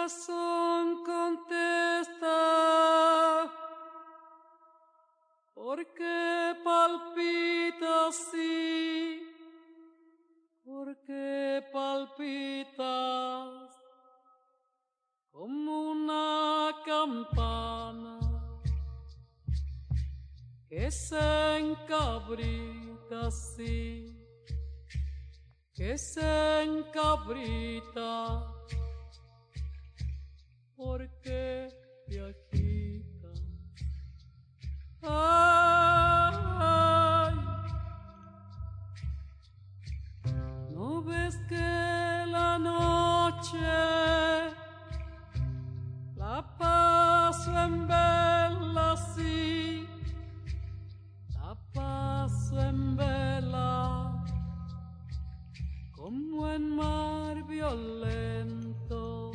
corazón contesta, ¿por qué palpita así? ¿Por qué palpitas como una campana que se encabrita así, que se encabrita? ¿Por qué te agitas? Ay, ¿no ves que la noche la paso en vela, sí, la paso en vela, como en mar violento?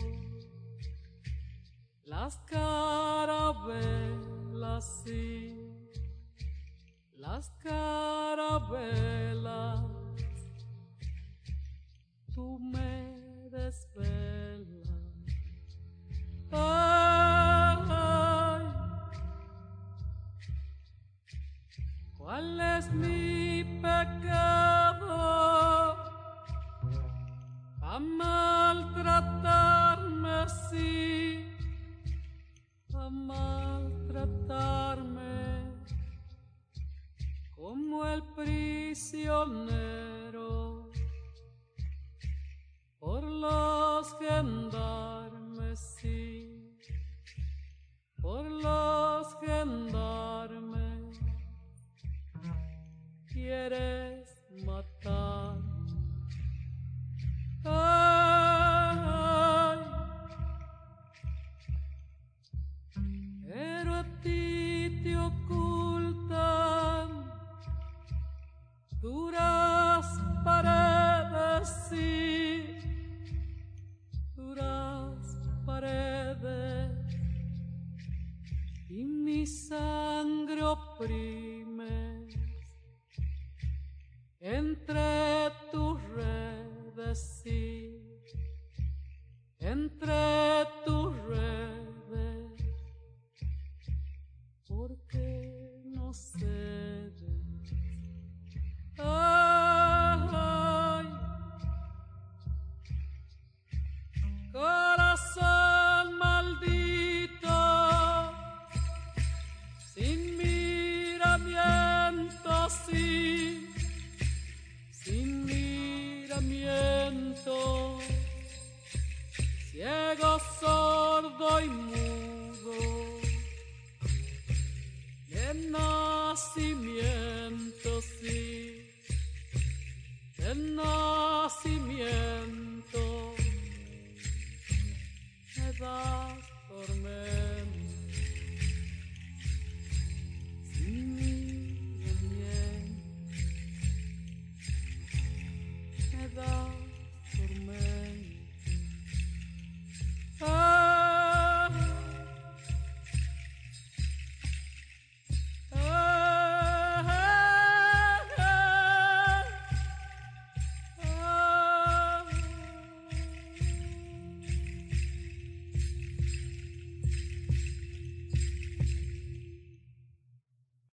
Las carabelas, sí, las carabelas, tú me desvelas. Ay, ¿cuál es mi pecado a maltratarme así? A maltratarme como el prisionero por los gendarmes, sí, por los gendarmes. ¿Quieres matar? Ay, pero a ti te ocultan duras paredes, sí, duras paredes, y mi sangre oprime entre tus redes, sí, entre tus redes. ¿Por qué no cedes? Ay, corazón maldito, sin miramiento, sí, sin miramiento, ciego, sordo y mudo, de nacimiento, sí, de nacimiento.